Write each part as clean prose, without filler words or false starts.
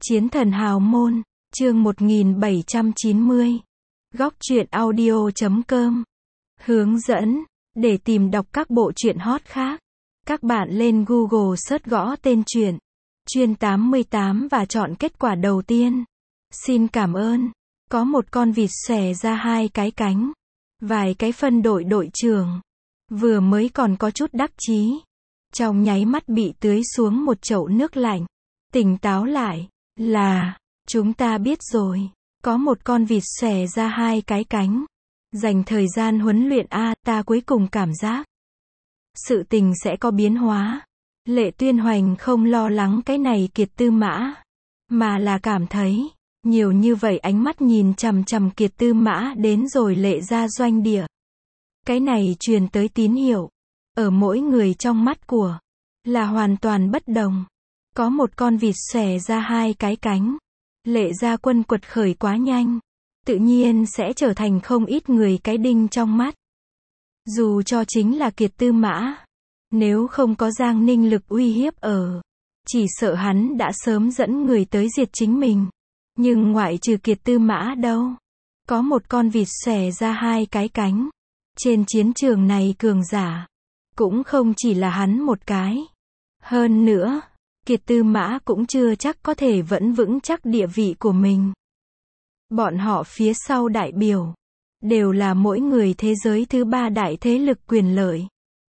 Chiến thần hào môn, chương 1790. Góc truyện audio.com. Hướng dẫn, để tìm đọc các bộ truyện hot khác. Các bạn lên Google search gõ tên truyện Chuyên 88 và chọn kết quả đầu tiên. Xin cảm ơn. Có một con vịt xòe ra hai cái cánh. Vài cái phân đội đội trưởng. Vừa mới còn có chút đắc chí. Trong nháy mắt bị tưới xuống một chậu nước lạnh. Tỉnh táo lại. Là, chúng ta biết rồi. Có một con vịt xòe ra hai cái cánh. Dành thời gian huấn luyện ta cuối cùng cảm giác sự tình sẽ có biến hóa. Lệ Tuyên Hoành không lo lắng cái này Kiệt Tư Mã, mà là cảm thấy, nhiều như vậy ánh mắt nhìn chằm chằm Kiệt Tư Mã đến rồi Lệ ra doanh địa. Cái này truyền tới tín hiệu, ở mỗi người trong mắt của, là hoàn toàn bất đồng. Có một con vịt xòe ra hai cái cánh. Lệ gia quân quật khởi quá nhanh, tự nhiên sẽ trở thành không ít người cái đinh trong mắt. Dù cho chính là Kiệt Tư Mã, nếu không có Giang Ninh lực uy hiếp chỉ sợ hắn đã sớm dẫn người tới diệt chính mình. Nhưng ngoại trừ Kiệt Tư Mã đâu, có một con vịt xòe ra hai cái cánh. Trên chiến trường này cường giả, cũng không chỉ là hắn một cái. Hơn nữa, Kiệt Tư Mã cũng chưa chắc có thể vẫn vững chắc địa vị của mình. Bọn họ phía sau đại biểu, đều là mỗi người thế giới thứ ba đại thế lực quyền lợi.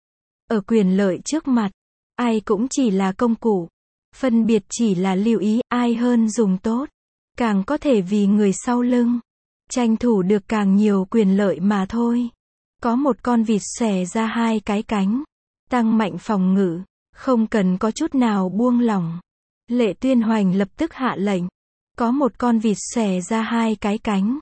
Ở quyền lợi trước mặt, ai cũng chỉ là công cụ. Phân biệt chỉ là lưu ý ai hơn dùng tốt, càng có thể vì người sau lưng, tranh thủ được càng nhiều quyền lợi mà thôi. Có một con vịt xòe ra hai cái cánh, tăng mạnh phòng ngự, không cần có chút nào buông lỏng. Lệ Tuyên Hoành lập tức hạ lệnh. Có một con vịt xòe ra hai cái cánh.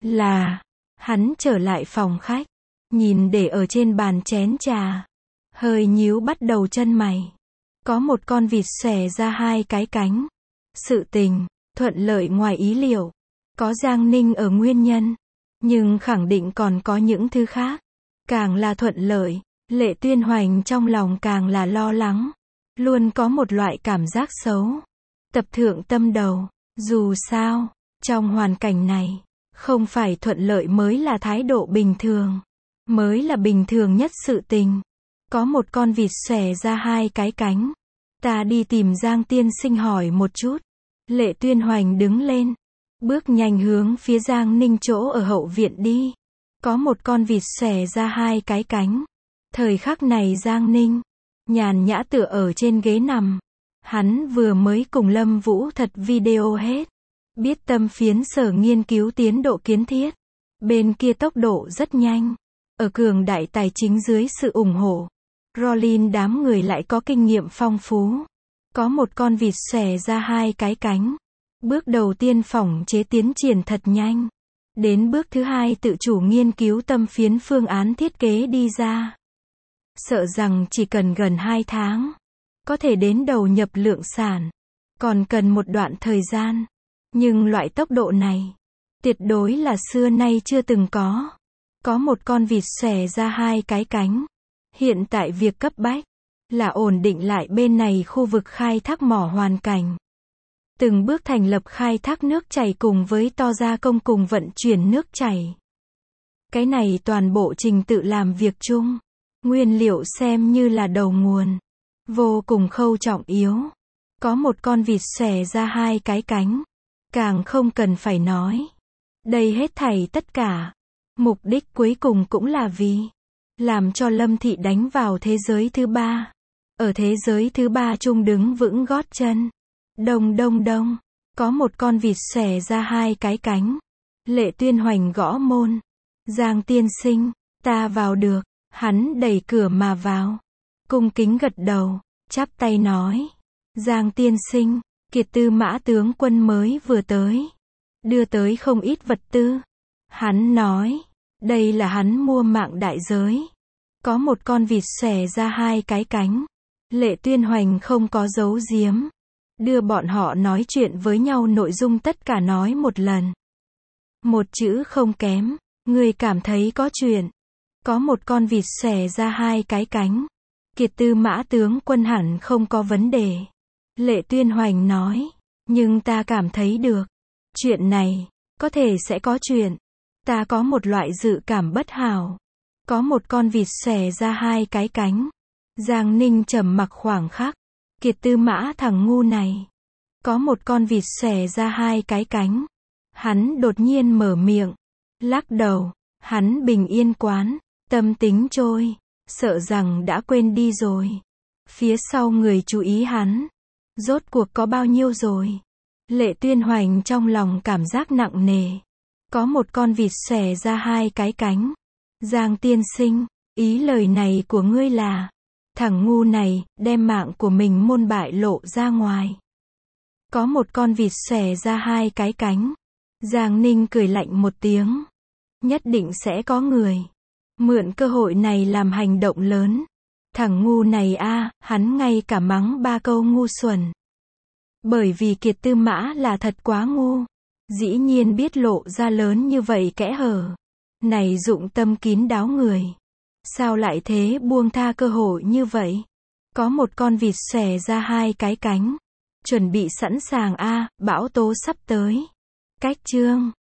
Là, hắn trở lại phòng khách, nhìn để ở trên bàn chén trà, hơi nhíu bắt đầu chân mày. Có một con vịt xòe ra hai cái cánh. Sự tình, thuận lợi ngoài ý liệu. Có Giang Ninh ở nguyên nhân, nhưng khẳng định còn có những thứ khác. Càng là thuận lợi, Lệ Tuyên Hoành trong lòng càng là lo lắng. Luôn có một loại cảm giác xấu. Tập thượng tâm đầu, dù sao, trong hoàn cảnh này, không phải thuận lợi mới là thái độ bình thường. Mới là bình thường nhất sự tình. Có một con vịt xòe ra hai cái cánh. Ta đi tìm Giang tiên sinh hỏi một chút. Lệ Tuyên Hoành đứng lên, bước nhanh hướng phía Giang Ninh chỗ ở hậu viện đi. Có một con vịt xòe ra hai cái cánh. Thời khắc này Giang Ninh nhàn nhã tựa ở trên ghế nằm. Hắn vừa mới cùng Lâm Vũ thật video hết. Biết Tâm Phiến sở nghiên cứu tiến độ kiến thiết. Bên kia tốc độ rất nhanh. Ở cường đại tài chính dưới sự ủng hộ, Rollin đám người lại có kinh nghiệm phong phú. Có một con vịt xòe ra hai cái cánh. Bước đầu tiên phỏng chế tiến triển thật nhanh. Đến bước thứ hai tự chủ nghiên cứu Tâm Phiến phương án thiết kế đi ra. Sợ rằng chỉ cần gần 2 tháng, có thể đến đầu nhập lượng sản. Còn cần một đoạn thời gian. Nhưng loại tốc độ này, tuyệt đối là xưa nay chưa từng có. Có một con vịt xòe ra hai cái cánh. Hiện tại việc cấp bách, là ổn định lại bên này khu vực khai thác mỏ hoàn cảnh. Từng bước thành lập khai thác nước chảy cùng với to gia công cùng vận chuyển nước chảy. Cái này toàn bộ trình tự làm việc chung. Nguyên liệu xem như là đầu nguồn. Vô cùng khâu trọng yếu. Có một con vịt xòe ra hai cái cánh. Càng không cần phải nói. Đây hết thảy tất cả. Mục đích cuối cùng cũng là vì làm cho Lâm Thị đánh vào thế giới thứ ba. Ở thế giới thứ ba chung đứng vững gót chân. Đông đông đông. Có một con vịt xòe ra hai cái cánh. Lệ Tuyên Hoành gõ môn. Giang tiên sinh, ta vào được. Hắn đẩy cửa mà vào. Cung kính gật đầu, chắp tay nói. Giang tiên sinh, Kiệt Tư Mã tướng quân mới vừa tới. Đưa tới không ít vật tư. Hắn nói, đây là hắn mua mạng đại giới. Có một con vịt xòe ra hai cái cánh. Lệ Tuyên Hoành không có giấu giếm. Đưa bọn họ nói chuyện với nhau nội dung tất cả nói một lần. Một chữ không kém, người cảm thấy có chuyện. Có một con vịt xòe ra hai cái cánh. Kiệt Tư Mã tướng quân hẳn không có vấn đề. Lệ Tuyên Hoành nói. Nhưng ta cảm thấy được. Chuyện này, có thể sẽ có chuyện. Ta có một loại dự cảm bất hảo. Có một con vịt xòe ra hai cái cánh. Giang Ninh trầm mặc khoảng khắc. Kiệt Tư Mã thằng ngu này. Có một con vịt xòe ra hai cái cánh. Hắn đột nhiên mở miệng. Lắc đầu. Hắn bình yên quán. Tâm tính trôi. Sợ rằng đã quên đi rồi. Phía sau người chú ý hắn. Rốt cuộc có bao nhiêu rồi? Lệ Tuyên Hoành trong lòng cảm giác nặng nề. Có một con vịt xòe ra hai cái cánh. Giang tiên sinh, ý lời này của ngươi là, thằng ngu này, đem mạng của mình môn bại lộ ra ngoài. Có một con vịt xòe ra hai cái cánh. Giang Ninh cười lạnh một tiếng. Nhất định sẽ có người mượn cơ hội này làm hành động lớn. Thằng ngu này a, hắn ngay cả mắng 3 câu ngu xuẩn. Bởi vì Kiệt Tư Mã là thật quá ngu. Dĩ nhiên biết lộ ra lớn như vậy kẽ hở. Này dụng tâm kín đáo người. Sao lại thế buông tha cơ hội như vậy? Có một con vịt xòe ra hai cái cánh. Chuẩn bị sẵn sàng a, bão tố sắp tới. Cách chương